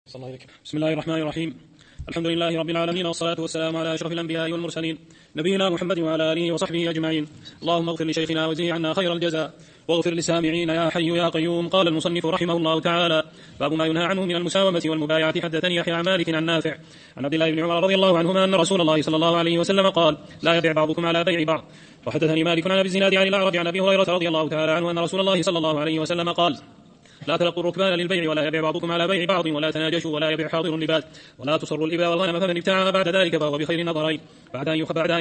بسم الله الرحمن الرحيم. الحمد لله رب العالمين، والصلاة والسلام على أشرف الأنبياء والمرسلين نبينا محمد وعلى آله وصحبه أجمعين. اللهم اغفر لشيخنا وزه عنا خير الجزاء، واغفر للسامعين يا حي يا قيوم. قال المصنف رحمه الله تعالى: باب ما ينهى عنه من المساومة والمبايعة. حدثني يحيى عن مالك عن نافع عن عبد الله بن عمر رضي الله عنهما أن رسول الله صلى الله عليه وسلم قال: لا يبيع بعضكم على بيع بعض. وحدثني مالك عن أبي الزناد عن الأعرج عن أبي هريرة رضي الله تعالى عنه أن رسول الله صلى الله عليه وسلم قال: لا تلقوا الركبان للبيع، ولا يبيع بعضكم على بيع بعض، ولا تناجشوا، ولا يبيع حاضر لباد، ولا تصروا الإباء والغنم، فمن ابتاعها بعد ذلك فهو بخير نظرين، بعد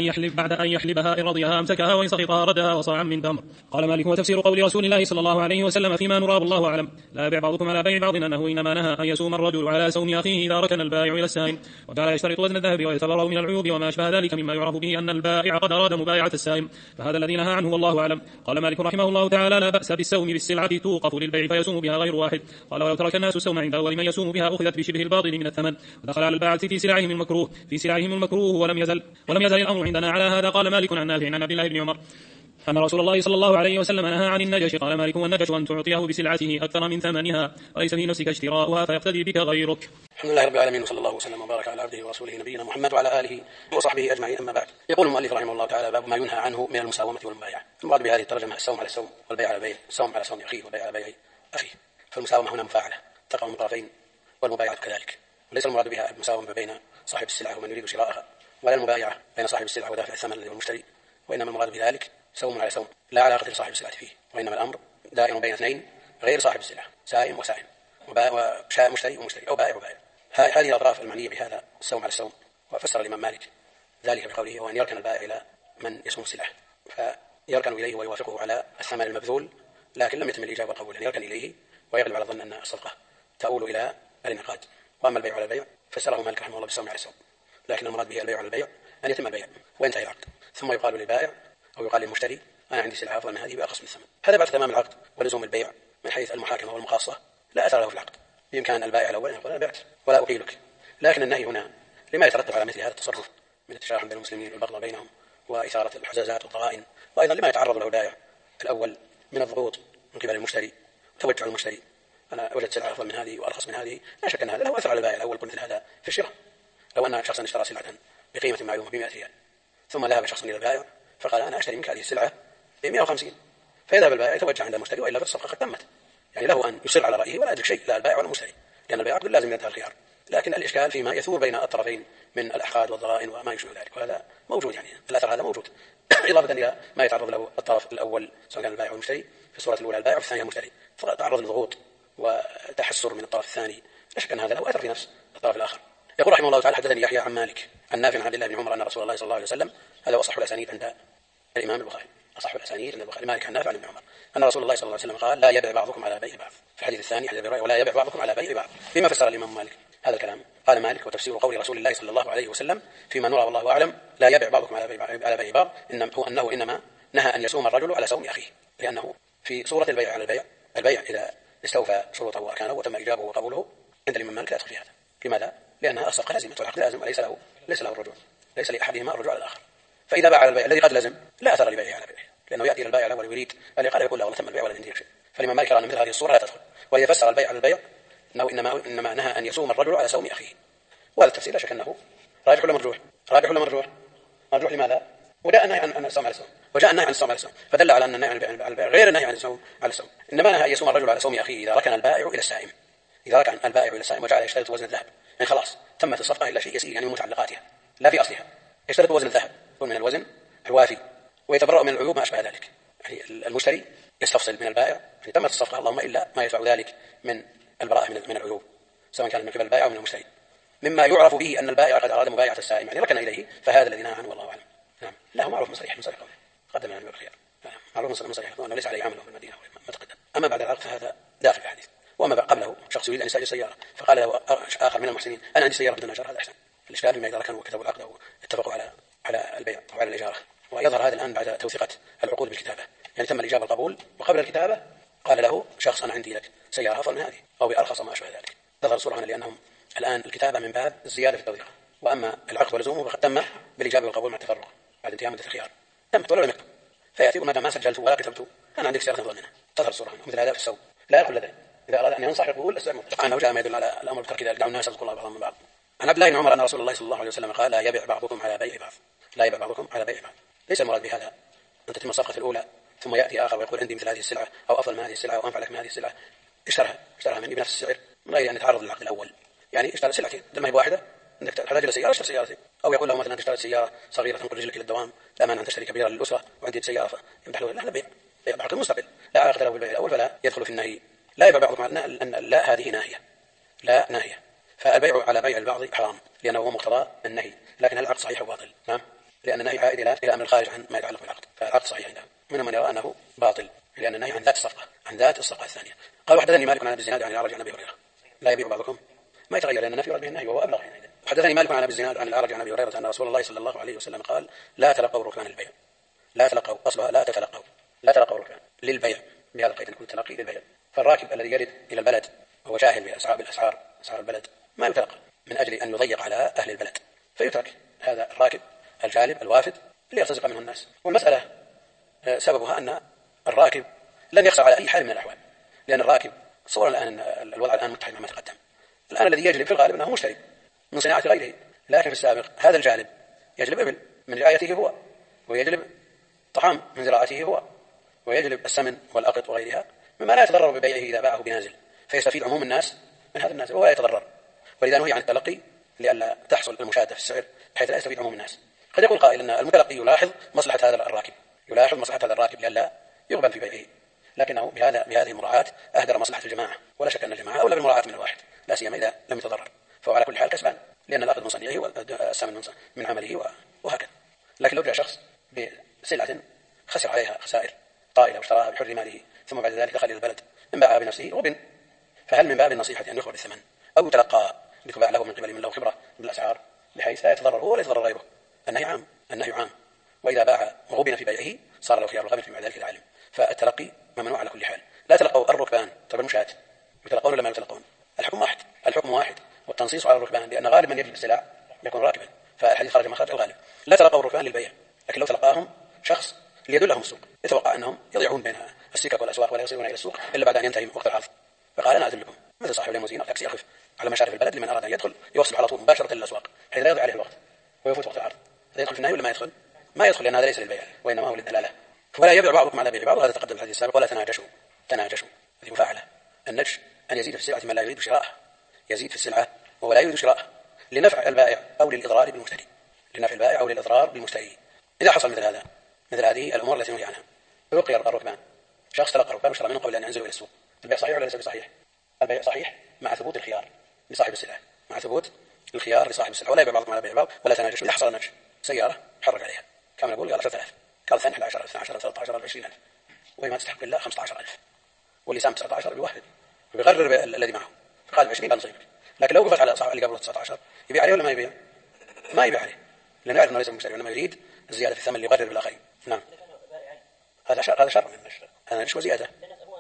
أن يحلبها إن رضيها أمسكها، وإن سقطها ردها وصاعا من تمر. قال مالك: وتفسير قول رسول الله صلى الله عليه وسلم فيما نراه الله أعلم: لا يبيع بعضكم على بيع بعض، أنه إنما نهى أن يسوم الرجل على سوم أخيه إذا ركن البائع إلى السائم، وجعل يشترط وزن الذهب ويتبرأ من العيوب وما أشبه ذلك مما يعرف به أن البائع قد أراد مبايعة السائم، فهذا الذي نهى عنه والله أعلم. قال مالك رحمه الله تعالى: لا بأس بالسوم بالسلعة توقف للبيع فيسوم بها غير واحد. قال: ولو ترك الناس السوم عند أول من يسوم بها أخذت بشبه الباطل من الثمن، ودخل على الباعة في سلعهم المكروه ولم يزل الأمر عندنا على هذا. قال مالك عن نافع عن عبد الله بن عمر أن رسول الله صلى الله عليه وسلم نهى عن النجش. قال مالك: والنجش أن تعطيه بسلعته أكثر من ثمنها، وليس في نفسك اشتراؤها فيقتدي بك غيرك. الحمد لله رب العالمين، وصلى الله وسلم وبارك على عبده ورسوله نبينا محمد وعلى آله وصحبه أجمعين. أما بعد، يقول المؤلف رحمه الله تعالى: باب ما ينهى عنه من المساومة والمبايعة. المراد بهذه الترجمة السوم على السوم، والبيع على البيع، السوم على سوم أخيه والبيع على بيع أخيه. فالمساومة هنا مفاعلة تقع من طرفين، والمبايعة كذلك، وليس المراد بها المساومة بين صاحب السلعة ومن يريد شراءها، ولا المبايعة بين صاحب السلعة ودافع الثمن الذي هو المشتري، وإنما المراد بذلك سوم على سوم، لا علاقة لصاحب السلعة فيه، وإنما الأمر دائر بين اثنين غير صاحب السلعة، سائم وسائم، مشتري ومشتري، أو بائع وبائع. هذه الأطراف المعنية بهذا السوم على السوم. وفسر الإمام مالك ذلك بقوله: وأن يركن البائع إلى من يسوم السلعة، فيركن إليه ويوافقه على الثمن المبذول، لكن لم يتم الإجابة والقبول، يعني يركن إليه ويغلب على الظن أن الصفقة تؤول إلى الانعقاد. وأما البيع على البيع فسره مالك رحمه الله بالسوم على السوم، لكن المراد به البيع على البيع أن يتم البيع وينتهي العقد، ثم يقال للبائع أو يقال للمشتري: أنا عندي سلعة أفضل من هذه بأرخص من الثمن. هذا بعد تمام العقد ولزوم البيع من حيث المحاكمة والمقاصة لا أثر له في العقد، بإمكان البائع الأول أن يقول: أنا بعت ولا أقيلك. لكن النهي هنا لما يترتب على مثل هذا التصرف من التشاحن بين المسلمين والبغض بينهم وإثارة الحزازات والضغائن، وأيضا لما يتعرض له البائع الأول من الضغوط من قبل المشتري وتوجع المشتري: أنا وجدت سلعة أفضل من هذه وأرخص من هذه. لا شك أن هذا له أثر على البائع الأول مثل هذا في الشراء. لو أن شخصا اشترى سلعة بقيمة معلومة ب100 ريال، ثم ذهب شخص إلى البائع فقال: أنا أشتري منك هذه السلعة ب150، فيذهب البائع يتوجع عند المشتري، وإلا فالصفقة قد تمت. يعني له أن يصر على رأيه ولا يدرك شيء، لا البائع ولا المشتري، لأن البيع عقد لازم ينتهي الخيار. لكن الإشكال فيما يثور بين الطرفين من الأحقاد والضغائن وما يشبه ذلك، وهذا موجود، يعني الأثر هذا موجود إضافة إلى ما يتعرض له الطرف الأول سواء كان البائع والمشتري. في الصورة الأولى البائع وفي الثانية المشتري، فتعرض لضغوط وتحسر من الطرف الثاني، لا شك أن هذا له أثر في نفس الطرف الآخر. يقول رحمه الله تعالى: حدثني يحيى عن مالك عن نافع عن عبد الله بن عمر أن رسول الله صلى الله عليه وسلم، هذا أصح الأسانيد عند الإمام البخاري، أصح الأسانيد عند البخاري، مالك عن نافع عن ابن عمر أن رسول الله صلى الله عليه وسلم قال: لا يبيع بعضكم على بيع بعض. في الحديث الثاني حديث الرواية: ولا يبيع بعضكم على بيع بعض. بما فسر الإمام مالك هذا الكلام؟ قال مالك: وتفسير قول رسول الله صلى الله عليه وسلم فيما نرى والله أعلم: لا يبيع بعضكم على بيع بعض، أنه إنما نهى أن يسوم الرجل على سوم أخيه، لأنه في صورة البيع على البيع إذا استوفى شروطه وأركانه وتم إجابه وقبوله عند الإمام مالك لا يدخل في هذا. لماذا؟ لأنها الصفقة لازمة والعقد لازم، وليس له الرجوع، ليس لأحدهما الرجوع على الآخر. فإذا باع على البيع الذي قد لزم لا أثر لبيعه على بيعه، لأنه يأتي إلى البائع الأول ويريد أن يقال يقول له: والله تم البيع ولا عندي شيء. فالإمام مالك يرى أن مثل هذه الصورة لا تدخل، وإذا فسر البيع على البيع أنه إنما نهى أن يسوم الرجل على سوم أخيه. وهذا التفسير لا شك أنه راجح ولا مرجوح؟ راجح ولا مرجوح؟ مرجوح. لماذا؟ وجاء النهي عن السوم على السوم، وجاء النهي عن السوم على السوم، فدل على أن النهي عن البيع غير النهي عن السوم على السوم. إنما نهى أن يسوم الرجل على سوم أخيه إذا ركن البائع إلى السائم، إذا ركن البائع إلى السائم وجعل يشترط وزن الذهب، يعني خلاص تمت الصفقة إلا شيء يسير، يعني متعلقاتها لا في أصلها، يشترط وزن الذهب يكون من الوزن الوافي، ويتبرأ من العيوب ما أشبه ذلك. يعني المشتري يستفصل من البائع: يعني تمت الصفقة اللهم إلا ما يدفع ذلك من البراءة من العيوب، سواء كان من قبل البائع أو من المشتري، مما يعرف به أن البائع قد أراد مبايعة السائم، يعني ركن إليه، فهذا الذي نهى عنه والله أعلم. نعم، له معروف من صريح قوله قدم لنا بالخيار، معروف من صريح أنه ليس عليه عمله في المدينة ما تقدم. أما بعد العقد فهذا داخل في الحديث. وأما قبله شخص يريد أن يستأجر سيارة فقال له آخر من المحسنين: أنا عندي سيارة بدون أجر، هذا أحسن. الإشكال فيما إذا كانوا كتبوا العقد أو اتفقوا على البيع أو على الإجارة. ويظهر هذا الآن بعد توثيقة العقود بالكتابة، يعني تم الإجابة القبول، وقبل الكتابة قال له شخص: أنا عندي لك سيارة أفضل من هذه أو بأرخص ما أشبه ذلك. تظهر الصورة هنا لأنهم الآن الكتابة من باب الزيادة في التوثيق، وأما العقد ولزومه فقد تم بالإجابة والقبول مع التفرق بعد انتهاء مدة الخيار، تمت ولا لم يكتب، فيأتي ما سجلت ولا كتبت أنا عندك سيارة أفضل منها. تظهر الصورة هنا. مثل هذا في السوق لا يدخل لديه، إذا أراد أن ينصح يقول السبع مبطلات. أنه جاء ما يدل على الأمر بترك ذلك، دعوا الناس يذكروا الله بعضهم من بعض. عن عبد الله بن عمر أن رسول الله صلى الله عليه وسلم قال: لا يبيع بعضكم على بيع بعض، لا يبيع بعضكم على بيع بعض. ليس المراد بهذا أن تتم الصفقة الأولى ثم يأتي آخر ويقول عندي مثل هذه السلعة أو أفضل من هذه السلعة أو أنفع لك من هذه السلعة، اشتراها مني بنفس السعر من غير أن يتعرض للعقد الأول. يعني اشترى سلعتين بدل ما هي واحدة، عندك تحتاج إلى سيارة اشتري سيارتين، أو يقول له مثلا أنت اشتريت سيارة صغيرة تنقل رجلك إلى الدوام، لا مانع أن تشتري كبيرة للأسرة، وعندي سيارة يمدح له، لا هذا بيع بعقد مستقل لا علاقة له بالبيع الأول، فلا يدخل في النهي. لا يبيع بعضكم على أن لا هذه ناهية، لا ناهية، فالبيع على بيع البعض حرام لأنه هو مقتضى النهي، لكن العقد صحيح وباطل. نعم، لأن النهي عائد إلى أمر الخارج عن ما يتعلق بالعقد، فالعقد صحيح عندهم. منهم من يرى أنه باطل لأن النهي عن ذات الصفقة، عن ذات الصفقة الثانية. قال: وحدثني مالك عن أبي الزناد عن الأعرج عن أبي هريرة. لا يبيع بعضكم ما يتغير لأن النفي يراد به النهي وهو أبلغ. حدثني مالك عن أبي الزناد عن الأعرج عن أبي هريرة أن رسول الله صلى الله عليه وسلم قال: لا تلقوا ركبان البيع. لا تلقوا، أصلها لا تتلقوا، لا تلقوا ركبان للبيع، بهذا القيد يكون التلقي للبيع. فالراكب الذي يرد إلى البلد وهو جاهل بالأسعار البلد ما يتلقى من أجل أن يضيق على أهل البلد، فيترك هذا الراكب الجالب الوافد ليرتزق منه الناس. والمسألة سببها أن الراكب لن يخسر على أي حال من الأحوال، لأن الراكب صور الآن الوضع الآن متحد مع ما تقدم. الآن الذي يجلب في الغالب أنه مشتري من صناعة غيره، لكن في السابق هذا الجالب يجلب إبل من رعايته هو، ويجلب طعام من زراعته هو، ويجلب السمن والأقط وغيرها مما لا يتضرر ببيعه إذا باعه بنازل، فيستفيد عموم الناس من هذا النازل وهو لا يتضرر. ولذا نهي عن التلقي لئلا تحصل المشادة في السعر بحيث لا يستفيد عموم الناس. قد يقول قائل أن المتلقي يلاحظ مصلحة هذا الراكب، يلاحظ مصلحة هذا الراكب لئلا يغبن في بيعه، لكنه بهذه المراعاة أهدر مصلحة الجماعة، ولا شك أن الجماعة أولى بالمراعاة من الواحد، لا سيما إذا لم يتضرر، فهو على كل حال كسبان لأن الأخذ من صنيعه والثمن من عمله وهكذا. لكن لو جاء شخص بسلعة خسر عليها خسائر طائلة واشتراها بحر ماله ثم بعد ذلك دخل إلى البلد إن باعها بنفسه غبن، فهل من باب النصيحة أن يخبر بالثمن أو يتلقى لتباع له من قبل من له خبرة بالأسعار بحيث لا يتضرر هو ولا يتضرر غيره؟ النهي عام، وإذا باع وغبن في بيعه صار له خيار الغبن فيما ذلك العالم. فالتلقي ممنوع على كل حال. لا تلقوا الركبان، طيب المشاة يتلقون ولا ما يتلقون؟ الحكم واحد والتنصيص على الركبان، لأن غالب من يجلب السلع يكون راكبا، فالحديث خرج مخرج الغالب. لا تلقوا الركبان للبيع، لكن لو تلقاهم شخص ليدلهم السوق يتوقع أنهم يضيعون بين السكك والأسواق ولا يصلون إلى السوق إلا بعد أن ينتهي وقت العرض، فقال: أنا أدلكم، مثل صاحب الليموزين التاكسي يقف على مشارف البلد لمن أراد أن يدخل يوصل على طول مباشرة إلى الأسواق حيث لا يضيع عليه الوقت ويفوت وقت العرض. هذا يدخل في النهي ولا ما يدخل؟ ما يدخل، لأن هذا ليس للبيع وإنما هو للدلالة. ولا يبيع بعضكم على بيع بعض، هذا تقدم في الحديث السابق. ولا تناجشوا، هذه مفاعلة. النجش أن يزيد في السلعة ما لا يريد شراءه، يزيد في السلعة وهو لا يريد شراءه لنفع البائع أو للإضرار بالمشتري، إذا حصل مثل هذه الأمور التي نهي عنها. فيلقي الركبان، شخص تلقى الركبان واشترى منهم قبل أن ينزلوا إلى السوق، البيع صحيح ولا ليس بصحيح؟ البيع صحيح مع ثبوت الخيار لصاحب السلعة، ولا يبيع بعضكم على بيع بعض. ولا تناجشوا، إذا حصل النجش سيارة حرج عليها كما نقول قال 10,000، قال ثاني 11,000 12,000 13,000 20,000 وهي ما تستحق إلا 15,000 واللي سام 19 بيوهد ويغرر الذي معه، فقال 20 لا نصيبك. لكن لو وقفت على صاحب اللي قبله 19 يبيع عليه ولا ما يبيع؟ ما يبيع عليه، لأنه يعرف أنه ليس مشتري وإنما يريد الزيادة في الثمن اللي يغرر بالآخرين. نعم، هذا شر من النشر، هذا نشر وزيادة.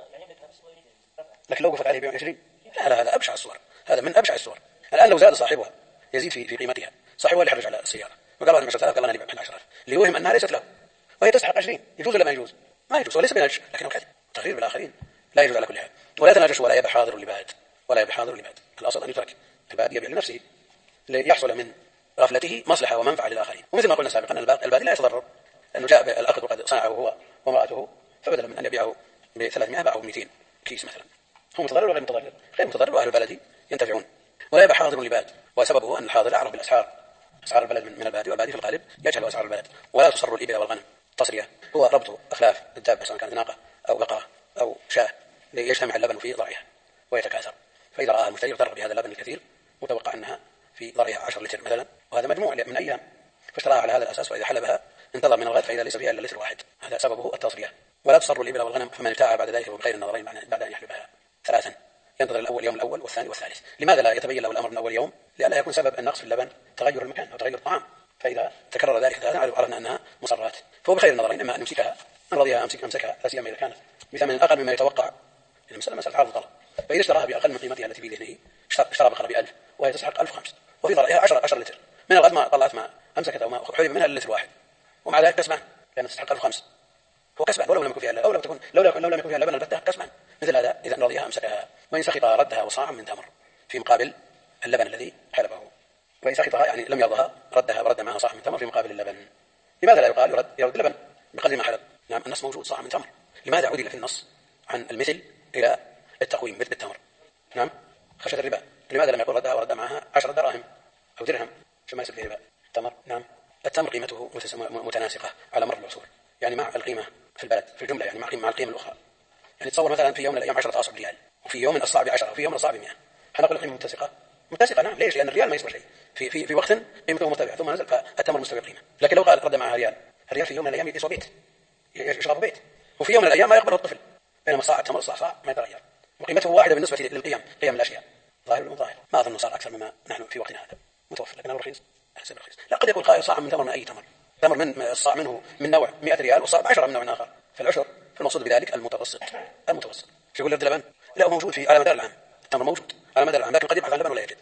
لكن لو وقفت عليه 20 لا هذا أبشع الصور، هذا من أبشع الصور. الآن لو زاد صاحبها يزيد في قيمتها، صاحبها اللي يحرج على السيارة وقال له 10,000 قال أنا أبيع 11,000 ليوهم أنها ليست له وهي تستحق 20، يجوز ولا ما يجوز؟ ما يجوز، وليس بنجش لكنه كذب تغرير بالآخرين، لا يجوز على كل حال. ولا تناجش ولا يبيع حاضر لباد، الأصل أن يترك الباد يبيع لنفسه ليحصل من غفلته مصلحة ومنفعة للآخرين. ومثل ما قلنا سابقا الباد لا يتضرر، لأنه جاء الأخذ وقد صنعه هو وامرأته، فبدلا من أن يبيعه ب300 باعه ب200 كيس مثلا، هو متضرر ولا متضرر؟ غير متضرر، وأهل البلد ينتفعون. ولا يبيع حاضر لباد، وسببه أن الحاضر أعرف بالأسعار، أسعار البلد من البادي، والبادي في الغالب يجهل أسعار البلد. ولا تصر الإبل والغنم، تصرية هو ربط أخلاف الدابة سواء كانت ناقة أو بقرة أو شاة ليجتمع اللبن في ضرعها ويتكاثر، فإذا رأى المشتري اغتر بهذا اللبن الكثير متوقع أنها في ضرعها 10 لتر مثلا، وهذا مجموع من أيام، فاشتراها على هذا الأساس، وإذا حلبها انتظر من الغد فإذا ليس فيها إلا لتر واحد، هذا سببه التصرية. ولا تصر الإبل والغنم، فمن ابتاع بعد ذلك بغير النظرين بعد أن يحلبها 3 ينتظر اليوم الأول والثاني والثالث. لماذا لا يتبين له الأمر من أول يوم؟ لئلا يكون سبب النقص في اللبن تغير المكان أو تغير الطعام، فإذا تكرر ذلك عرفنا أنها مصرات، فهو بخير النظرين، إما أن يمسكها إن رضيها أمسكها، لا سيما إذا كانت بثمن أقل مما يتوقع، مسألة عرض وطلب. فإذا اشتراها بأقل من قيمتها التي في ذهنه، اشترى بقرة ب1000 وهي تستحق 1005 وفي ضرعها 10 لتر، من الغد ما طلعت ما أمسكت أو ما حلب منها لتر واحد، ومع ذلك كسبان لأنها تستحق 1005، هو كسبان ولو لم يكن فيها لو لم يكن فيها لبن البتة كسبان، مثل هذا إذا رضيها أمسكها، وإن سخطها ردها وصاعا من تمر في مقابل اللبن الذي حلبه، وإن سخطها يعني لم يرضها ردها ورد معها صاع من تمر في مقابل اللبن. لماذا لا يقال يرد اللبن بقدر ما حلب؟ نعم النص موجود صاع من تمر. لماذا عدل في النص عن المثل إلى التقويم مثل بالتمر؟ نعم خشية الربا. لماذا لم يقول ردها ورد معها 10 دراهم أو درهم فما يصير في ربا؟ التمر نعم التمر قيمته متناسقة على مر العصور، يعني مع القيمة في البلد في الجملة، يعني مع القيمة الأخرى. يعني تصور مثلا في يوم من الأيام 10 أصع ريال، وفي يوم الصاع ب10 وفي يوم الصاع ب100، هنقول القيمة متسقة نعم. ليش؟ لأن الريال ما يسوى شيء في وقت قيمته مرتفعة ثم نزل فالتمر مستوي القيمة. لكن لو قال رد معها ريال، الريال في يوم من الأيام يسوى بيت، يشرب بيت، وفي يوم من الأيام ما يقبله الطفل، بينما صاع التمر صاع ما يتغير وقيمته واحدة بالنسبة للقيم قيم الأشياء ظاهر والمظاهر. ما أظن صار أكثر مما نحن في وقتنا هذا متوفر، لكن الرخيص أحسن الرخيص. لا قد يكون قائل صاع من تمر من أي تمر من الصاع منه من نوع 100 ريال والصاع ب10 من نوع آخر، فالعشر فالمقصود بذلك المتوسط. شو يقول اللبن؟ لا موجود على مدار العام، التمر موجود على مدار العام، لكن قد يبحث عن اللبن ولا يجد.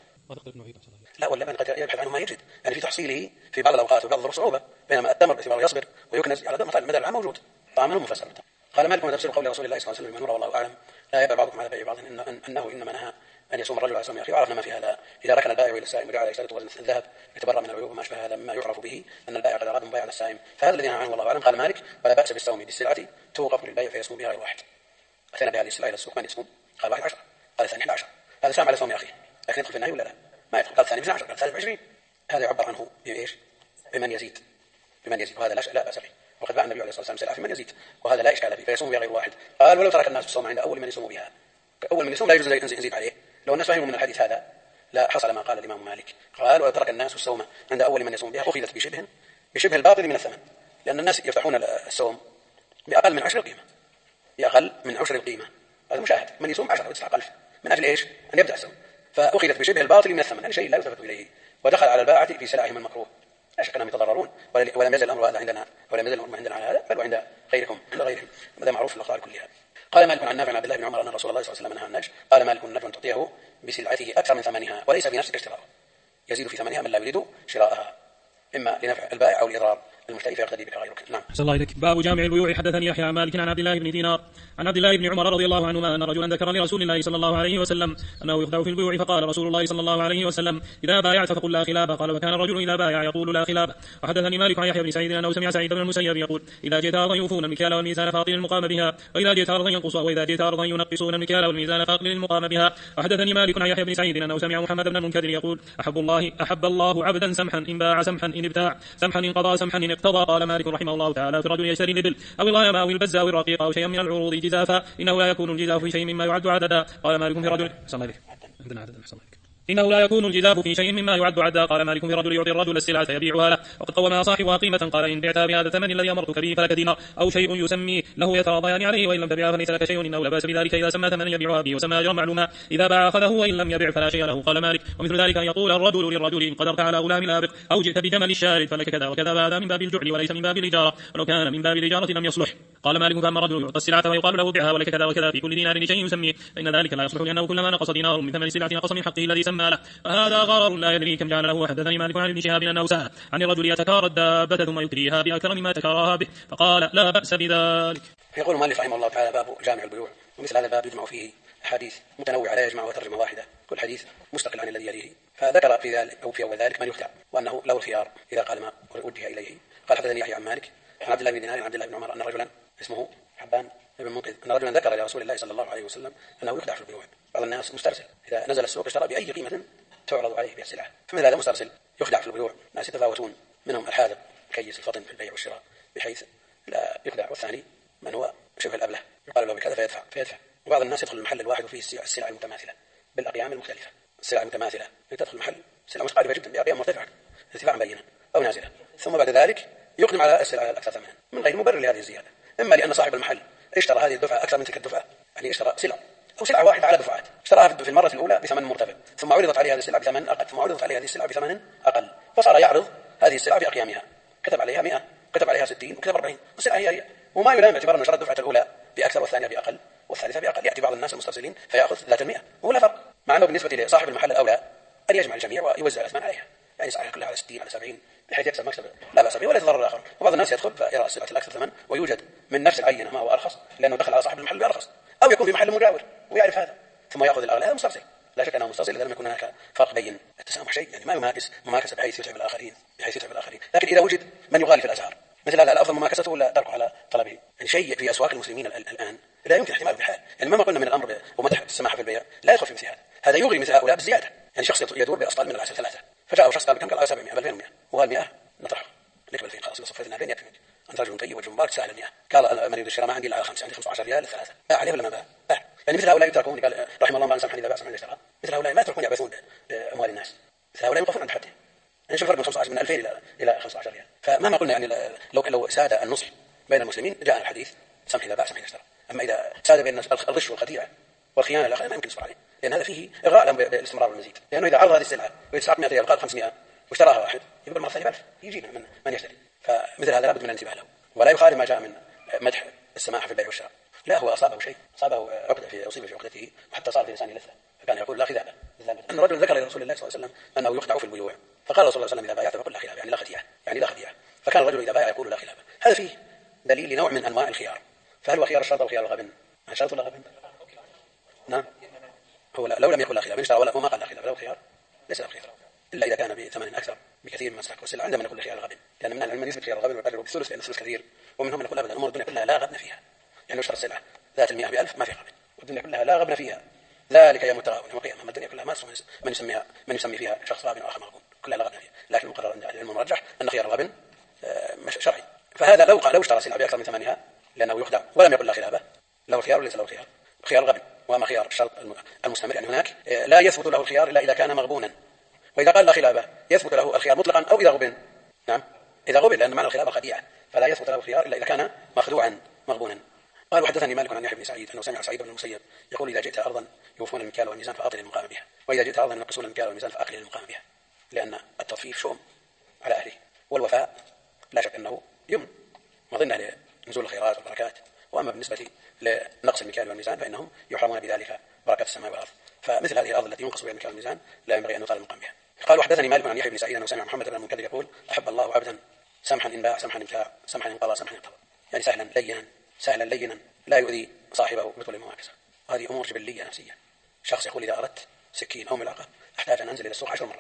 لا واللبن قد يبحث عنه ما يجد، يعني في تحصيله في بعض الأوقات وبعض الظروف صعوبة، بينما التمر باعتباره يصبر ويكنز على مدار العام موجود طعامه مفسر. قال مالك وتفسير قول رسول الله صلى الله عليه وسلم: من والله أعلم لا يبيع بعضكم على بيع بعض أنه إنما نهى أن يصوم الرجل على صوم أخيه. وعرفنا ما في هذا. إذا ركن البائع إلى السائم وجعل يشترط وزن الذهب يتبرأ من العيوب وما أشبه هذا مما يعرف به أن البائع قد أراد مبايع على السائم، فهذا الذي نهى عنه والله أعلم. قال مالك: ولا بأس بالصوم بالسلعة توقف للبائع فيصوم بها غير واحد. أتينا بهذه السلعة إلى السوق من يصوم؟ قال 11، قال 11، هذا سام على صوم أخيه، لكن يدخل في النهي ولا لا؟ ما يدخل. قال 12، قال 23، هذا يعبر عنه بإيش؟ بمن يزيد، وهذا لا بأس به. وقد باع النبي عليه الصلاة والسلام سلعة في من يزيد وهذا لا إشكال فيه فيصوم بها غير واحد. قال: ولو ترك الناس الصوم عند أول من يصوم بها، أول من يصوم لا يجوز أن يزيد عليه. لو الناس فهموا من الحديث هذا لا حصل ما قال الإمام مالك. قال: ولو ترك الناس الصوم عند أول من يصوم بها أخذت بشبه الباطل من الثمن، لأن الناس يفتحون الصوم بأقل من 10 القيمة، بأقل من 10 القيمة. هذا مشاهد، من يصوم 10 ويستحق 1000 من أجل إيش؟ أن يبدأ الصوم، فأخذت بشبه الباطل من الثمن، يعني شيء لا يلتفت إليه، ودخل على الباعة في سلعهم المكروه. لا شك أنهم يتضررون، ولم يزل الأمر هذا عندنا، ولم يزل الأمر عندنا على هذا، بل وعند غيركم عند غيرهم، هذا معروف في الأخبار كلها. قال مالك عن نافع عن عبد الله بن عمر أن رسول الله صلى الله عليه وسلم نهى النجش. قال مالك: النجم تعطيه بسلعته أكثر من ثمنها وليس في نفسك اشتراءه، يزيد في ثمنها من لا يريد شراءها، إما لنفع البائع أو لإضرار المشتري فيقتدي بك غيرك. نعم. أحسن الله إليك. باب جامع البيوع. حدثني يحيى عن مالك عن عبد الله بن دينار عن عبد الله بن عمر رضي الله عنهما أن رجلا ذكر لرسول الله صلى الله عليه وسلم أنه يخدع في البيوع، فقال رسول الله صلى الله عليه وسلم: إذا بايعت فقل لا خلاب. قال: وكان الرجل إذا بايع يقول لا خلاب. وحدثني مالك عن يحيى بن سعيد أنه سمع سعيد بن المسيب يقول: إذا جئت أرضا يوفون المكيال والميزان فاقل المقام بها، وإذا جئت أرضا ينقصون المكيال والميزان فاقل المقام بها. وحدثني مالك عن يحيى بن سعيد أنه سمع محمد بن المنكدر يقول: أحب الله عبدا سمحا إن باع سمحا إن ابتاع سمحا إن قضى سمحا إن اقتضى. قال مالك رحمه الله تعالى: في الرجل يشتري الإبل أو الغنم أو البز أو الرقيق أو شيئا من العروض جزافا إنه لا يكون الجزاف في شيء مما يعد عددا. قال مالك: في رجل إنه لا يكون الجزاف في شيء مما يعد عدا. قال مالك: في رجل يعطي الرجل السلعة يبيعها له وقد قومها صاحبها قيمة، قال: إن بعتها بهذا الثمن الذي أمرتك به فلك دينار أو شيء يسمي له يتراضيان عليه، وإن لم تبيعها فليس لك شيء، إنه لا بأس بذلك إذا سمى ثمنا يبيعها به وسمى أجرا معلوما، إذا باع أخذه وإن لم يبيع فلا شيء له. قال مالك: ومثل ذلك أن يقول الرجل للرجل: إن قدرت على غلام الآبق أو جئت بجمل الشارد فلك كذا وكذا، هذا من باب الجعل وليس من باب الإجارة، ولو كان من باب الإجارة لم يصلح. قال مالك: فأما الرجل يعطى السلعة ويقال له: بيعها ولك كذا وكذا في كل دينار شيء يسميه، فإن ذلك لا يصلح، لأنه كلما نقص دينار من ثمن السلعة نقص من حقه الذي سمى له، فهذا غرر لا يدري كم جعل له. وحدثني مالك عن ابن شهاب أنه سأل عن الرجل يتكارى الدابة ثم يكريها بأكثر مما تكاراها به، فقال: لا بأس بذلك. يقول مالك رحمه الله تعالى: باب جامع البيوع. ومثل هذا الباب يجمع فيه أحاديث متنوعة لا يجمعها ترجمة واحدة، كل حديث مستقل عن الذي يليه. فذكر في ذلك أو في أول ذلك من يخدع، وأنه له الخيار إذا قال ما وجه إليه. قال: حدثني يحيى عن مالك عن عبد الله بن دينار عن عبد الله بن عمر أن رجلا اسمه حبان بن منقذ أن رجلا ذكر إلى رسول الله صلى الله عليه وسلم أنه يخدع في البيوع. بعض الناس مسترسل، إذا نزل السوق اشترى بأي قيمة تعرض عليه بها السلعة، فمثل هذا مسترسل يخدع في البيوع. ناس يتفاوتون، منهم الحاذق كيس الفطن في البيع والشراء بحيث لا يخدع، والثاني من هو شبه الأبله يقال له بكذا فيدفع. وبعض الناس يدخل المحل الواحد وفيه السلع المتماثلة بالأقيام المختلفة. السلع المتماثلة تدخل المحل سلع متقاربة جدا بأقيام مرتفعة ارتفاعا بينا أو نازلة، ثم بعد ذلك يقدم على السلع الأكثر ثمنا من غير مبرر لهذه الزيادة، إما لأن صاحب المحل اشترى هذه الدفعة أكثر من تلك الدفعة، يعني اشترى سلع أو سلعة واحدة على دفعات، اشتراها في المرة الأولى بثمن مرتفع، ثم عرضت عليه هذه السلعة بثمن أقل، ثم عرضت عليه هذه السلعة بثمن أقل، فصار يعرض هذه السلعة بأقيامها، كتب عليها 100، كتب عليها 60، وكتب 40، والسلعة هي وما يلام باعتبار أن شرى الدفعة الأولى بأكثر والثانية بأقل والثالثة بأقل. يأتي بعض الناس المسترسلين فيأخذ ذات 100 ولا فرق، مع أنه بالنسبة لصاحب المحل الأولى أن يجمع الجميع ويوزع الأثمان عليها، يعني يسعرها كلها على 60 على 70 بحيث يكسب مكسب لا بأس به ولا يتضرر الآخر. وبعض الناس يدخل فيرى السلعة الأكثر ثمن ويوجد من نفس العينة ما هو أرخص لأنه دخل على صاحب المحل بأرخص، أو يكون في محل مجاور ويعرف هذا ثم يأخذ الأغلى، هذا مسترسل، لا شك أنه مسترسل إذا لم يكن هناك فرق بين التسامح شيء، يعني ما يماكس مماكسة بحيث يتعب الآخرين. لكن إذا وجد من يغالي في الأسعار مثل هذا الأفضل مماكسته ولا تركه على طلبه. يعني شيء في أسواق المسلمين الآن لا يمكن احتماله بحال، يعني مهما قلنا من الأمر ومدح السماح في البيع لا يدخل في مثل هذا يغري مثل هؤلاء بالزيادة. يعني شخص يدور بأسطال من العسل 3 فجاءه شخص قال كم؟ قال 700 ب 2100 وقال 100 نطرحه لك ب 2000 خلاص إذا صفيت لنا 2000 يكفي، أنت رجل طيب وجه مبارك سهل 100. قال من يريد الشراء ما عندي إلا على 5، عندي 15 ريال ل3، باع عليه ولا ما باع؟ باع. يعني مثل هؤلاء يتركون، قال رحم الله من سمحني إذا باع سمحني إذا اشترى. مثل هؤلاء ما يتركون يعبثون بأموال الناس، مثل هؤلاء يوقفون عند حده. يعني شوف فرق من 15 من 2000 إلى 15 ريال. فمهما قلنا يعني لو ساد النصح بين المسلمين جاء الحديث سمح إذا باع سمح إذا اشترى. أما إذا ساد بين الغش والخديعة والخيانة الآخر ما يمكن نصبر عليه، لأن هذا فيه إغراء لهم بالاستمرار والمزيد. لأنه إذا عرض هذه السلعة ويتسعر 100 ريال قال 500 واشتراها واحد يبقى المرة الثانية ب1000 يجيب من يشتري. فمثل هذا لابد من الانتباه له، ولا يخالف ما جاء من مدح السماح في البيع والشراء. لا، هو أصابه شيء، أصابه عقدة أصيب في عقدته وحتى صار في لسانه لثة، فكان يقول لا خذابة. أن رجل ذكر لرسول الله صلى الله عليه وسلم أنه يخدع في البيوع، فقال رسول الله صلى الله عليه وسلم إذا بايعت فقل لا خلابة، يعني لا خديعة. فكان الرجل إذا بايع يقول لا خلابة. هذا فيه دليل لنوع من أنواع الخيار. فهل هو خيار الشرط أو خيار الغبن؟ الشرط ولا غبن؟ نعم، هو لو لم يقل لا خلابة اشترى وما قال لا خلابة له خيار، ليس له خيار إلا إذا كان بثمن أكثر بكثير مما استحق السلعة. عندما نقول خيار الغبن، لأن من العلم من يثبت خيار الغبن والأجر بالثلث لأن الثلث كثير، ومنهم من يقول أبدا الأمور الدنيا كلها لا غبن فيها، يعني لو اشترى السلعة ذات 100 ب1000 ما في غبن، والدنيا كلها لا غبن فيها، ذلك يوم التغابن يوم القيامة. الدنيا كلها ما من يسمي فيها شخص غابن وآخر مغبون، كلها لا غبن فيها. لكن المقرر عند العلم المرجح أن خيار الغبن شرعي. فهذا لو اشترى سلعة بأكثر من ثمنها لأنه يخدع ولم يقل لا خلابة له الخيار وليس له خيار الغبن. وأما خيار الشرط المستمر يعني هناك لا يثبت له الخيار إلا إذا كان مغبونا، وإذا قال لا خلابة يثبت له الخيار مطلقا أو إذا غبن. نعم، إذا غبن، لأن معنى الخلابة خديعة، فلا يثبت له الخيار إلا إذا كان مخدوعا مغبونا. قال وحدثني مالك عن يحيى بن سعيد أنه سمع سعيد بن المسيب يقول إذا جئت أرضا يوفون المكيال والميزان فأطل المقام بها، وإذا جئت أرضا ينقصون المكيال والميزان فأقلل المقام بها، لأن التطفيف شؤم على أهله، والوفاء لا شك أنه يمن مظنة لنزول الخيرات والبركات. وأما بالنسبة لنقص المكيال والميزان فإنهم يحرمون بذلك بركات السماء والأرض. فمثل هذه الأرض التي ينقص بها المكيال والميزان لا ينبغي أن يطال المقام بها. قال وحدثني مالك عن يحيى بن سعيد أنه سمع محمد بن المنكدر يقول أحب الله عبدا سمحا إن باع سمحا إن ابتاع سمحا إن قضى سمحا إن قضى، يعني سهلا لينا لا يؤذي صاحبه بطول المماكسة. هذه أمور جبلية نفسية. شخص يقول إذا أردت سكين أو ملعقة أحتاج أن أنزل إلى السوق 10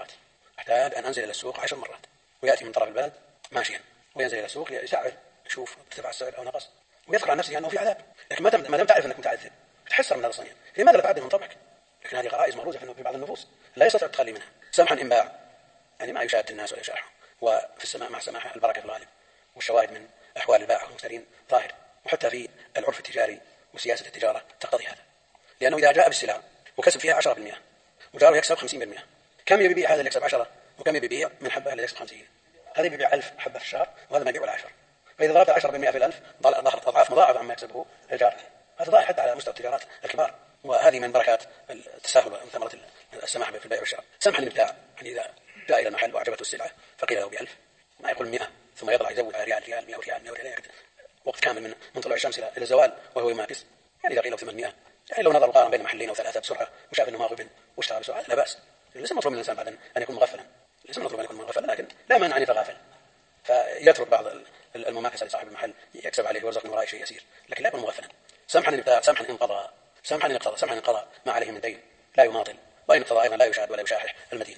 مرات، ويأتي من طرف البلد ماشيا وينزل إلى السوق يسعر يشوف ارتفع السعر أو نقص، ويذكر عن نفسه أنه في عذاب. لكن ما دام تعرف أنك متعذب تحسر من هذا الصنيع، لماذا لا تعدل من طبعك؟ لكن هذه غرائز مغروزة في بعض النفوس لا يستطيع التخلي منها. سمحا إن باع يعني ما يشاهد الناس ولا يشاحهم، وفي السماء مع سماحة البركة الغالب، والشواهد من أحوال البائع والمشترين ظاهر، وحتى في العرف التجاري وسياسة التجارة تقتضي هذا. لأنه إذا جاء بالسلع وكسب فيها 10% وجاره يكسب 50%، كم يبيع هذا اللي يكسب 10 وكم يبيع من حبة اللي يكسب 50؟ هذا يبيع 1000 حبة في الشهر وهذا ما يبيع ولا 10. فإذا ضربت 10% في 1000 ظهرت أضعاف مضاعفة عما يكسبه الجار. هذا ظاهر حتى على مستوى التجارات الكبار، وهذه من بركات التساهل ومن ثمرة السماح في البيع والشراء. سمحا للمبتاع، يعني إذا جاء إلى المحل وأعجبته السلعة فقيل له ب1000 ما يقول 100 ثم يطلع يزود على ريال 100 وقت كامل من طلوع الشمس إلى الزوال وهو يماكس. يعني إذا قيل له 800، يعني لو نظر مقارنة بين محلين أو 3 بسرعة وشاف أنه ما غبن واشترى بسرعة لا بأس. ليس مطلوب من الإنسان بعد أن يكون مغفلا، لكن لا مانع أن يتغافل فيترك بعض المماكسة لصاحب المحل يكسب عليه ويرزق من وراء شيء يسير، لكن لا يكون مغفلا. سمحا إن ابتاع سمحا إن قضى سمحا إن قضى ما عليه من دين لا يماطل، وإن اقتضى أيضا لا يشاهد ولا يشاحح المدين.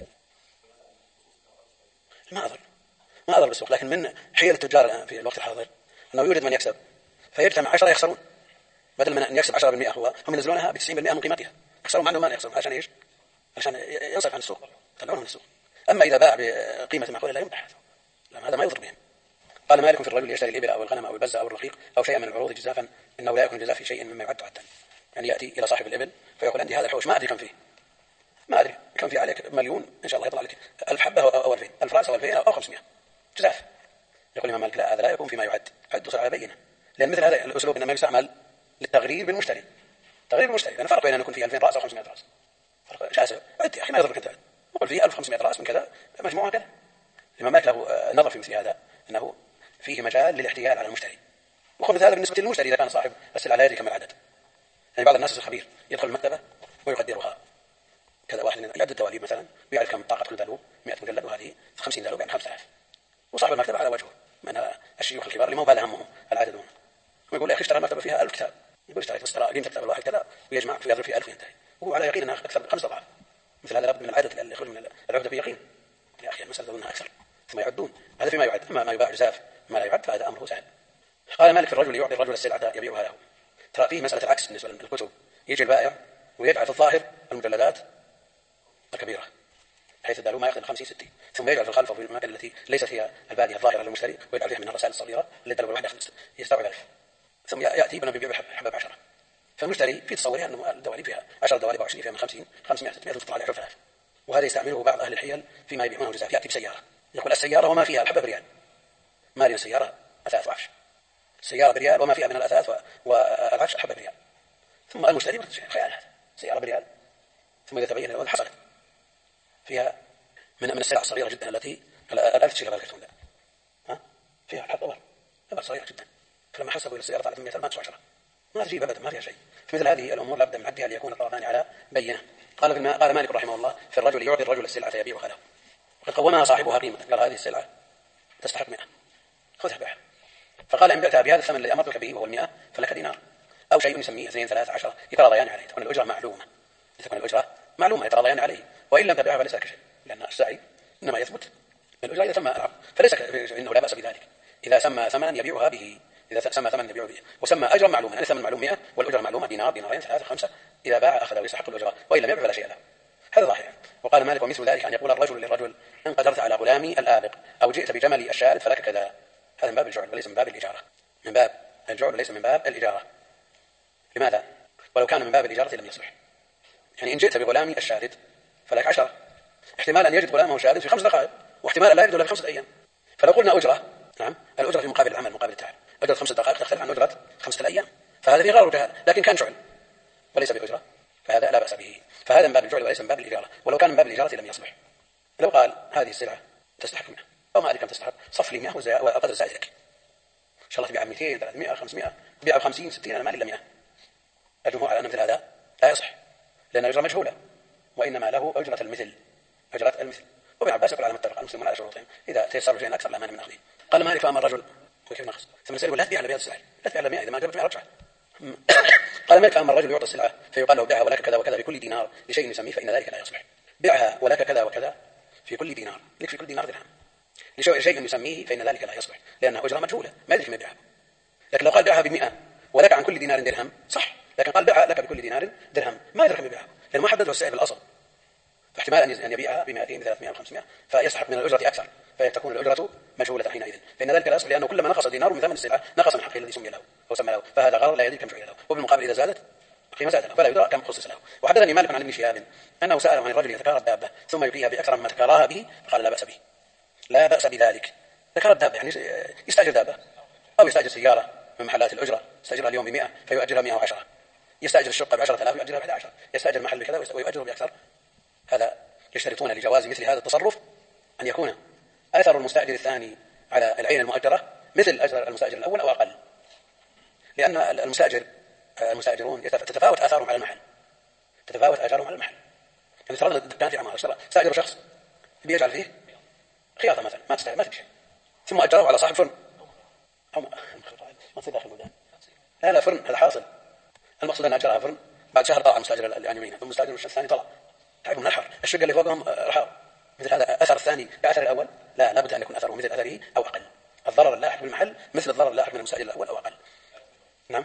ما أضر بالسوق، لكن من حيل التجار الآن في الوقت الحاضر أنه يوجد من يكسب فيجتمع 10 يخسرون، بدل من أن يكسب 10% هم ينزلونها ب90% من قيمتها، يخسرون مع أنه ما يخسرون عشان إيش؟ عشان ينصرف عن السوق، يطلعونه من السوق. أما إذا باع بقيمة معقولة لا يمدح، هذا ما يضر بهم. قال مالك في الرجل يشتري الإبل أو الغنم أو البز أو الرقيق أو شيئا من العروض جزافا إنه لا يكون الجزاف في شيء مما يعد عدا. يعني يأتي إلى صاحب الإبل فيقول عندي هذا الحوش ما أدري كم فيه، ما أدري كم فيه، عليك 1,000,000 إن شاء الله يطلع لك 1000 حبة أو 2000، 1000 رأس أو 2000 أو 500 جزاف. يقول الإمام مالك لا، هذا لا يكون فيما يعد، عد صار بينه، لأن مثل هذا الأسلوب إنما يستعمل للتغرير بالمشتري، لأن فرق بين أن يكون فيه 2000 رأس أو 500 رأس، فرق شاسع. عد يا أخي ما يضرك أنت، وقل فيه 1500 رأس من كذا مجموعة كذا. الإمام مالك له نظر في مثل هذا أنه فيه مجال للاحتيال على المشتري، وخذ هذا بالنسبة للمشتري إذا كان صاحب السلعة لا يدري كم العدد. يعني بعض الناس الخبير يدخل المكتبة ويقدرها كذا، واحد يعد الدواليب مثلا ويعرف كم طاقة كل دلوب 100 مجلد وهذه 50 دلوب يعني 5000، وصاحب المكتبة على وجهه من الشيوخ الكبار اللي ما بال همهم العدد، ويقول يا أخي اشترى المكتبة فيها 1000 كتاب، يقول اشتريت قيمة الكتاب الواحد كذا العهدة بيقين يا أخي المسألة أظنها أكثر، ثم يعدون هذا فيما يعد. أما ما يباع جزاف ما لا يعد فهذا أمره سهل. قال مالك في الرجل يعطي الرجل السلعة يبيعها له. ترى فيه مسألة العكس بالنسبة للكتب، يجي البائع ويجعل في الظاهر المجلدات الكبيرة حيث الدالو ما يأخذ 50-60، ثم يجعل في الخلف وفي الأماكن التي ليست هي البادية الظاهرة للمشتري ويجعل فيها من الرسائل الصغيرة اللي الدالو الواحد يستوعب 1000، ثم يأتي بنا بيبيع حبة ب10. فالمشتري في تصوره أنه الدواليب فيها 10 دواليب أو 20 فيها من 50 500 600 تطلع عليه 1000. وهذا يستعمله بعض أهل الحيل فيما يبيعونه جزاف. يأتي بسيارة يقول السيارة وما فيها الحبة بريال، ما لنا سيارة أثاث وعفش، السيارة بريال وما فيها من الأثاث والعفش الحبة بريال. ثم المشتري خيال هذا سيارة بريال، ثم إذا تبين له حصلت فيها من السلع الصغيرة جدا التي 1000 تشغل الكرتون ها فيها الحبة أبر صغيرة جدا، فلما حسبوا إلى السيارة طلعت 100 ما تسوى 10، ما تجيب أبدا ما فيها شيء. فمثل هذه الأمور لابد من عدها ليكون الطرفان على بينة. قال مالك رحمه الله في الرجل يعطي الرجل السلعة يبيعها له وقد قومها صاحبها قيمة، قال هذه السلعة تستحق 100 خذها بيعها، فقال إن بعتها بهذا الثمن الذي أمرتك به وهو 100 فلك دينار أو شيء يسميه 2 3 10 يتراضيان عليه، تكون الأجرة معلومة، تكون الأجرة معلومة يتراضيان عليه، وإن لم تبيعها فليس لك شيء، لأن السعي إنما يثبت الأجرة إذا تم العقد، فليس إنه لا بأس بذلك إذا سمى ثمنا يبيعها به، إذا سمى ثمنا يبيعها به وسمى أجرا معلوما، يعني الثمن معلوم 100 والأجرة معلومة دينار دينارين 3 5، إذا باع أخذ ويستحق الأجرة وإن لم يبيع فلا شيء له. هذا ظاهر. وقال مالك ومثل ذلك أن يقول الرجل للرجل إن قدرت على غلامي الآبق أو جئت بجملي الشارد فلك كذا. هذا من باب الجعل وليس من باب الإجارة، من باب الجعل وليس من باب الإجارة. لماذا؟ ولو كان من باب الإجارة لم يصلح. يعني إن جئت بغلامي الشارد فلك 10، احتمال أن يجد غلامه الشارد في 5 دقائق واحتمال أن لا يجد إلا في 5 أيام. فلو قلنا أجرة، نعم الأجرة في مقابل العمل مقابل التعب، أجرة 5 دقائق تختلف عن أجرة 5 أيام، فهذا في غرر وجهال، لكن كان جعل وليس بأجرة فهذا لا بأس به. فهذا من باب الجعل وليس من باب الإجارة، ولو كان من باب الإجارة لم يصلح. لو قال هذه السلعة تستحق 100 أو ما أدري كم تستحق، صف لي 100 وقدر زائد لك، إن شاء الله تبيع 200 300 500 تبيع 50 60 أنا مالي إلا 100. الجمهور على أن مثل هذا لا يصح لأن الأجرة مجهولة وإنما له أجرة المثل، أجرة المثل. وابن عباس يقول على ما اتفق المسلمون على شروطهم إذا تيسر شيئا أكثر لا مانع من أخذه. قال مالك فأما الرجل وكيف نقص ثم يسأل لا تبيع إلا بهذه السلعة، لا تبيع إلا 100 إذا ما جابت 100 رجعة. قال مالك فأما الرجل يعطي السلعة فيقال له بيعها ولك كذا وكذا بكل دينار لشيء يسميه فإن ذلك لا يصلح. بيعها ولك كذا وكذا في كل دينار، لك في كل دينار درهم لشيء يسميه فإن ذلك لا يصلح لأنها أجرة مجهولة ما يدري كم يبيعها. لكن لو قال بيعها ب100 ولك عن كل دينار درهم صح، لكن قال بيعها لك بكل دينار درهم ما يدري كم يبيعها لأنه ما حدده السعر بالأصل، فاحتمال أن يبيعها ب200 300 500 فيسحب من الأجرة أكثر فتكون الأجرة مجهولة حينئذ، فإن ذلك لا يصلح لأنه كلما نقص دينار من ثمن السلعة نقص من حقه الذي سمي له أو سمى له، فهذا غرر لا يدري كم جعل له، وبالمقابل إذا زادت قيمة زاد له فلا يدرى كم خصص له. وحدثني مالك عن ابن شهاب أنه سأله عن الرجل يتكارى الدابة ثم يبيعها بأكثر مما تكاراها به فقال لا بأس به، لا بأس بذلك. تكارى الدابة يعني يستأجر دابة أو يستأجر سيارة من محلات الأجرة يستأجرها اليوم ب100 فيؤجرها 110، يستأجر الشقة ب10,000 يؤجرها ب11، يستأجر محل بكذا ويؤجره بأكثر. هذا يشترطون لجواز مثل هذا التصرف أن يكون أثر المستأجر الثاني على العين المؤجرة مثل أجر المستأجر الأول أو أقل، لأن المستأجرون تتفاوت آثارهم على المحل، تتفاوت آثارهم على المحل. يعني فرضنا دكان في عمارة استأجر شخص بيجعل فيه خياطة مثلا ما تمشي ثم أجره على صاحب فرن أو ما تصير داخل المدان لا فرن، هذا حاصل. المقصود أن أجرها فرن بعد شهر طلع المستأجر اللي عن يمينه ثم المستأجر الثاني طلع تعبوا من الحر، الشقة اللي فوقهم رحار، مثل هذا أثر الثاني كأثر الأول لا لابد أن يكون أثره مثل أثره أو أقل، الضرر اللاحق بالمحل مثل الضرر اللاحق من المستأجر الأول أو أقل. نعم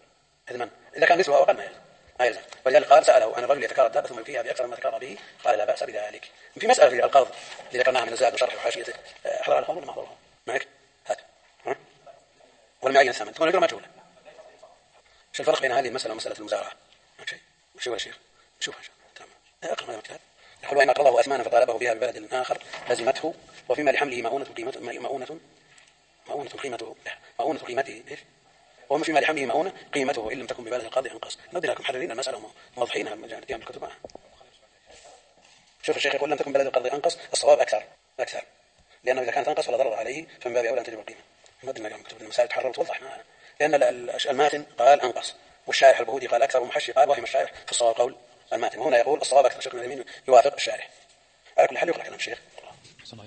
إذا كان مثله أو أقل ما يلزم. ولذلك قال سأله عن الرجل يتكارى الدابة ثم يفيها بأكثر مما تكارى به قال لا بأس بذلك. في مسألة في القرض اللي ذكرناها من الزاد وشرح وحاشيته حضر الأخوان ولا ما حضرها معك هات والمعين الثمن تكون الأجرة مجهولة. شو الفرق بين هذه المسألة ومسألة المزارعة؟ شو ولا شيخ شوف تمام أقرأ هذا الكتاب يقول وإن أقرضه أثمانا فطالبه بها ببلد آخر لزمته وفيما لحمله مؤونة قيمته إيش وما فيما لحمله مؤونة قيمته إن لم تكن ببلد القاضي أنقص. نودي لكم محررين المسألة وموضحينها قيام الكتب معها. شوف الشيخ يقول لم تكن ببلد القاضي أنقص الصواب أكثر لأنه إذا كانت أنقص ولا ضرر عليه فمن باب أولى أن تجب القيمة. نودي لكم كتب المسائل تحرر وتوضح معنا لأن الماتن قال أنقص والشارح البهودي قال أكثر ومحشي قال وهم الشارح في الصواب قول الماتن وهنا يقول الصواب أكثر. شيخ اليمين يوافق الشارح على كل حال يقرأ كلام الشيخ.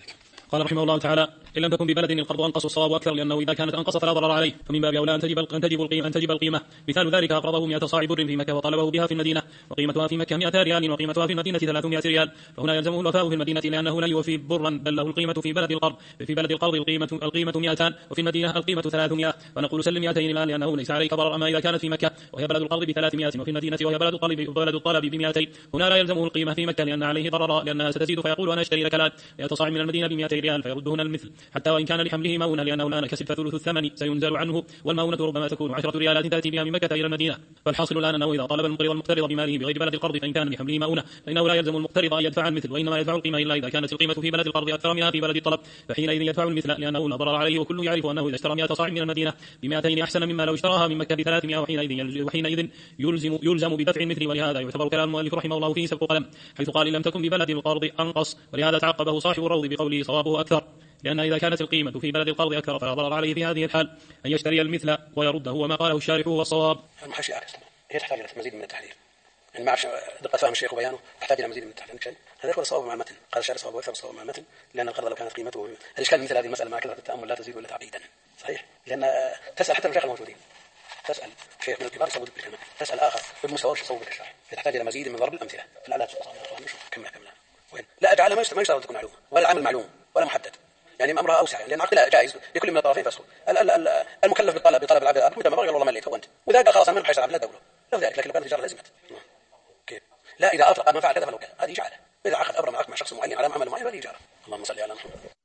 قال رحمه الله تعالى: إن لم تكن ببلد القرض أنقص الصواب أكثر، لأنه إذا كانت أنقص فلا ضرر عليه، فمن باب أولى أن تجب القيمة. مثال ذلك أقرضه 100 صاع بر في مكة وطلبه بها في المدينة، وقيمتها في مكة 100 ريال وقيمتها في المدينة 300 ريال، فهنا يلزمه الوفاء في المدينة لأنه لا يوفي برا، بل له القيمة في بلد القرض. في بلد القرض القيمة 200 وفي المدينة القيمة 300، فنقول سلم 200 الآن لأنه ليس عليك ضرر. أما إذا كانت في مكة وهي بلد القرض ب300 وفي المدينة وهي بلد الطلب ب200، هنا لا يلزمه القيمة في مكة لأن عليه ضرر، لأنها ستزيد، فيقول أنا أشتري لك الآن 100 صاع من المدينة ب200 ريال، فيردهن المثل حتى وإن كان لحمله مؤونة، لأنه الآن كسب فثلث الثمن سينزل عنه، والمؤونة ربما تكون 10 ريالات تأتي بها من مكة إلى المدينة. فالحاصل الآن أنه إذا طلب المقترض بماله بغير بلد القرض فإن كان لحمله مؤونة فإنه لا يلزم المقترض أن يدفع المثل، وإنما يدفع القيمة إلا إذا كانت القيمة في بلد القرض أكثر منها في بلد الطلب، فحينئذ يدفع المثل لأنه لا ضرر عليه، وكل يعرف أنه إذا اشترى 100 صاع من المدينة ب200 أحسن مما لو اشتراها من مكة ب300، وحينئذ يلزم بدفع المثل. ولهذا يعتبر كلام المؤلف رحمه الله فيه سبق قلم، حيث قال: إن لم تكن ببلد القرض أنقص، ولهذا تعقبه صاحب الروض بقوله صوابه أكثر، لأن إذا كانت القيمة في بلد القرض أكثر فلا ضرر عليه في هذه الحال أن يشتري المثل ويرده، وما قاله الشارح هو الصواب. المحاشي أعرف هي تحتاج إلى مزيد من التحليل، يعني ما أعرف دقة فهم الشيخ وبيانه تحتاج إلى مزيد من التحليل. شيء هذا هو الصواب مع المتن، قال الشارح صواب أكثر الصواب مع المتن، لأن القرض لو كانت قيمته الإشكال مثل هذه المسألة مع كثرة التأمل لا تزيد ولا تعقيدا. صحيح، لأن تسأل حتى المشايخ الموجودين، تسأل شيخ من الكبار يصوب بالكلمة، تسأل آخر بمستوى يصوب بالإشراح، تحتاج إلى مزيد من ضرب الأمثلة. لا تصاب كملها وين لا أجعلها ما يشترط أن تكون معلومة ولا العمل معلوم ولا محدد، يعني أمرها أوسع، لأن عقدها جائز لكل من الطرفين فسخ. المكلف بطلب العبد متى ما بغى والله مليت هو أنت، وإذا قال خلاص أنا بحيث العبد لا دوله لو ذلك، لكن لو كانت التجارة لازمت كيف لا إذا أطلق ما فعل كذا فلو كذا هذه إجارة، إذا عقد أبرم عقد مع شخص معين على عمل معين فهذه إجارة. اللهم صل على محمد.